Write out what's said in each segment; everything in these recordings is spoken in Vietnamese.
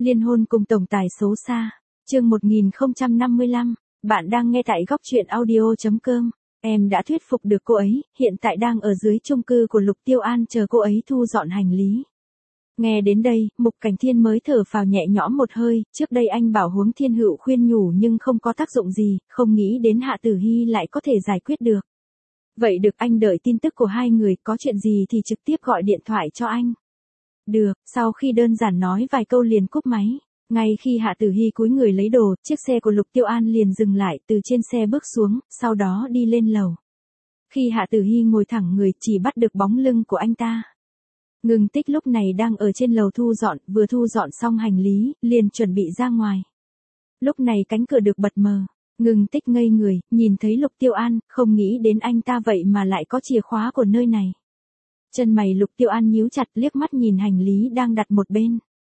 Liên hôn cùng tổng tài xấu xa. Chương 1055, bạn đang nghe tại góc truyện audio.com. Em đã thuyết phục được cô ấy, hiện tại đang ở dưới chung cư của Lục Tiêu An chờ cô ấy thu dọn hành lý. Nghe đến đây, Mục Cảnh Thiên mới thở phào nhẹ nhõm một hơi, trước đây anh bảo Huống Thiên Hựu khuyên nhủ nhưng không có tác dụng gì, không nghĩ đến Hạ Tử Hy lại có thể giải quyết được. Vậy được, anh đợi tin tức của hai người, có chuyện gì thì trực tiếp gọi điện thoại cho anh. Được, sau khi đơn giản nói vài câu liền cúp máy. Ngay khi Hạ Tử Hy cúi người lấy đồ, chiếc xe của Lục Tiêu An liền dừng lại, từ trên xe bước xuống, sau đó đi lên lầu. Khi Hạ Tử Hy ngồi thẳng người, chỉ bắt được bóng lưng của anh ta. Ngưng Tích lúc này đang ở trên lầu thu dọn, vừa thu dọn xong hành lý, liền chuẩn bị ra ngoài. Lúc này cánh cửa được bật mở. Ngưng Tích ngây người, nhìn thấy Lục Tiêu An, không nghĩ đến anh ta vậy mà lại có chìa khóa của nơi này. Chân mày Lục Tiêu An nhíu chặt, liếc mắt nhìn hành lý đang đặt một bên.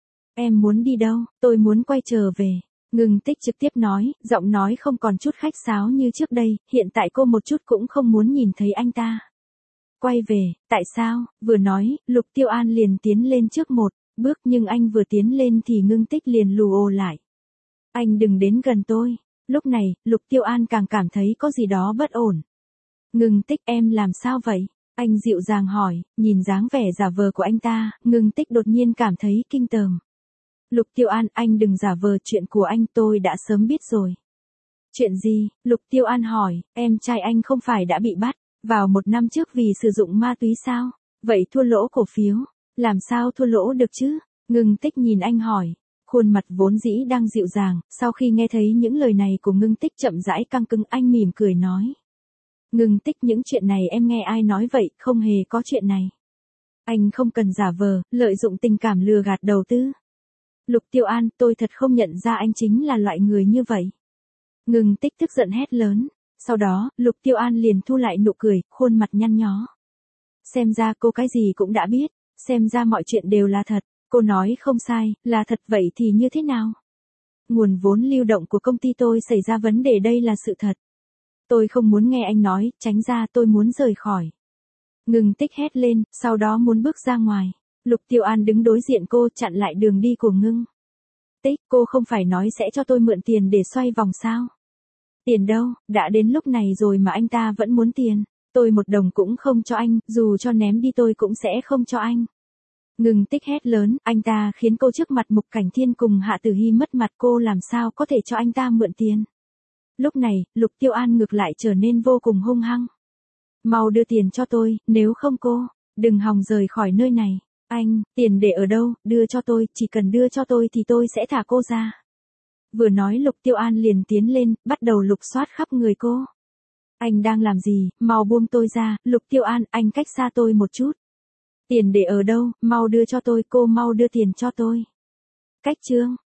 Em muốn đi đâu? Tôi muốn quay trở về. Ngưng Tích trực tiếp nói, giọng nói không còn chút khách sáo như trước đây, hiện tại cô một chút cũng không muốn nhìn thấy anh ta. Quay về, tại sao? Vừa nói, Lục Tiêu An liền tiến lên trước một bước, nhưng anh vừa tiến lên thì Ngưng Tích liền lù ồ lại. Anh đừng đến gần tôi. Lúc này, Lục Tiêu An càng cảm thấy có gì đó bất ổn. Ngưng Tích, em làm sao vậy? Anh dịu dàng hỏi, nhìn dáng vẻ giả vờ của anh ta, Ngưng Tích đột nhiên cảm thấy kinh tởm. Lục Tiêu An, anh đừng giả vờ, chuyện của anh tôi đã sớm biết rồi. Chuyện gì? Lục Tiêu An hỏi, em trai anh không phải đã bị bắt vào 1 năm trước vì sử dụng ma túy sao? Vậy thua lỗ cổ phiếu. Làm sao thua lỗ được chứ? Ngưng Tích nhìn anh hỏi. Khuôn mặt vốn dĩ đang dịu dàng, sau khi nghe thấy những lời này của Ngưng Tích chậm rãi căng cứng, anh mỉm cười nói. Ngưng Tích, những chuyện này em nghe ai nói vậy, không hề có chuyện này. Anh không cần giả vờ, lợi dụng tình cảm lừa gạt đầu tư. Lục Tiêu An, tôi thật không nhận ra anh chính là loại người như vậy. Ngưng Tích tức giận hét lớn. Sau đó, Lục Tiêu An liền thu lại nụ cười, khuôn mặt nhăn nhó. Xem ra cô cái gì cũng đã biết, xem ra mọi chuyện đều là thật. Cô nói không sai, là thật, vậy thì như thế nào? Nguồn vốn lưu động của công ty tôi xảy ra vấn đề, đây là sự thật. Tôi không muốn nghe anh nói, tránh ra, tôi muốn rời khỏi. Ngưng Tích hét lên, sau đó muốn bước ra ngoài. Lục Tiêu An đứng đối diện cô, chặn lại đường đi của Ngưng Tích, cô không phải nói sẽ cho tôi mượn tiền để xoay vòng sao? Tiền đâu, đã đến lúc này rồi mà anh ta vẫn muốn tiền. Tôi 1 đồng cũng không cho anh, dù cho ném đi tôi cũng sẽ không cho anh. Ngưng Tích hét lớn, anh ta khiến cô trước mặt Mục Cảnh Thiên cùng Hạ Tử Hy mất mặt, cô làm sao có thể cho anh ta mượn tiền. Lúc này, Lục Tiêu An ngược lại trở nên vô cùng hung hăng. Mau đưa tiền cho tôi, nếu không cô, đừng hòng rời khỏi nơi này. Anh, tiền để ở đâu, đưa cho tôi, chỉ cần đưa cho tôi thì tôi sẽ thả cô ra. Vừa nói Lục Tiêu An liền tiến lên, bắt đầu lục soát khắp người cô. Anh đang làm gì, mau buông tôi ra, Lục Tiêu An, anh cách xa tôi một chút. Tiền để ở đâu, mau đưa cho tôi, cô mau đưa tiền cho tôi. Cách trương,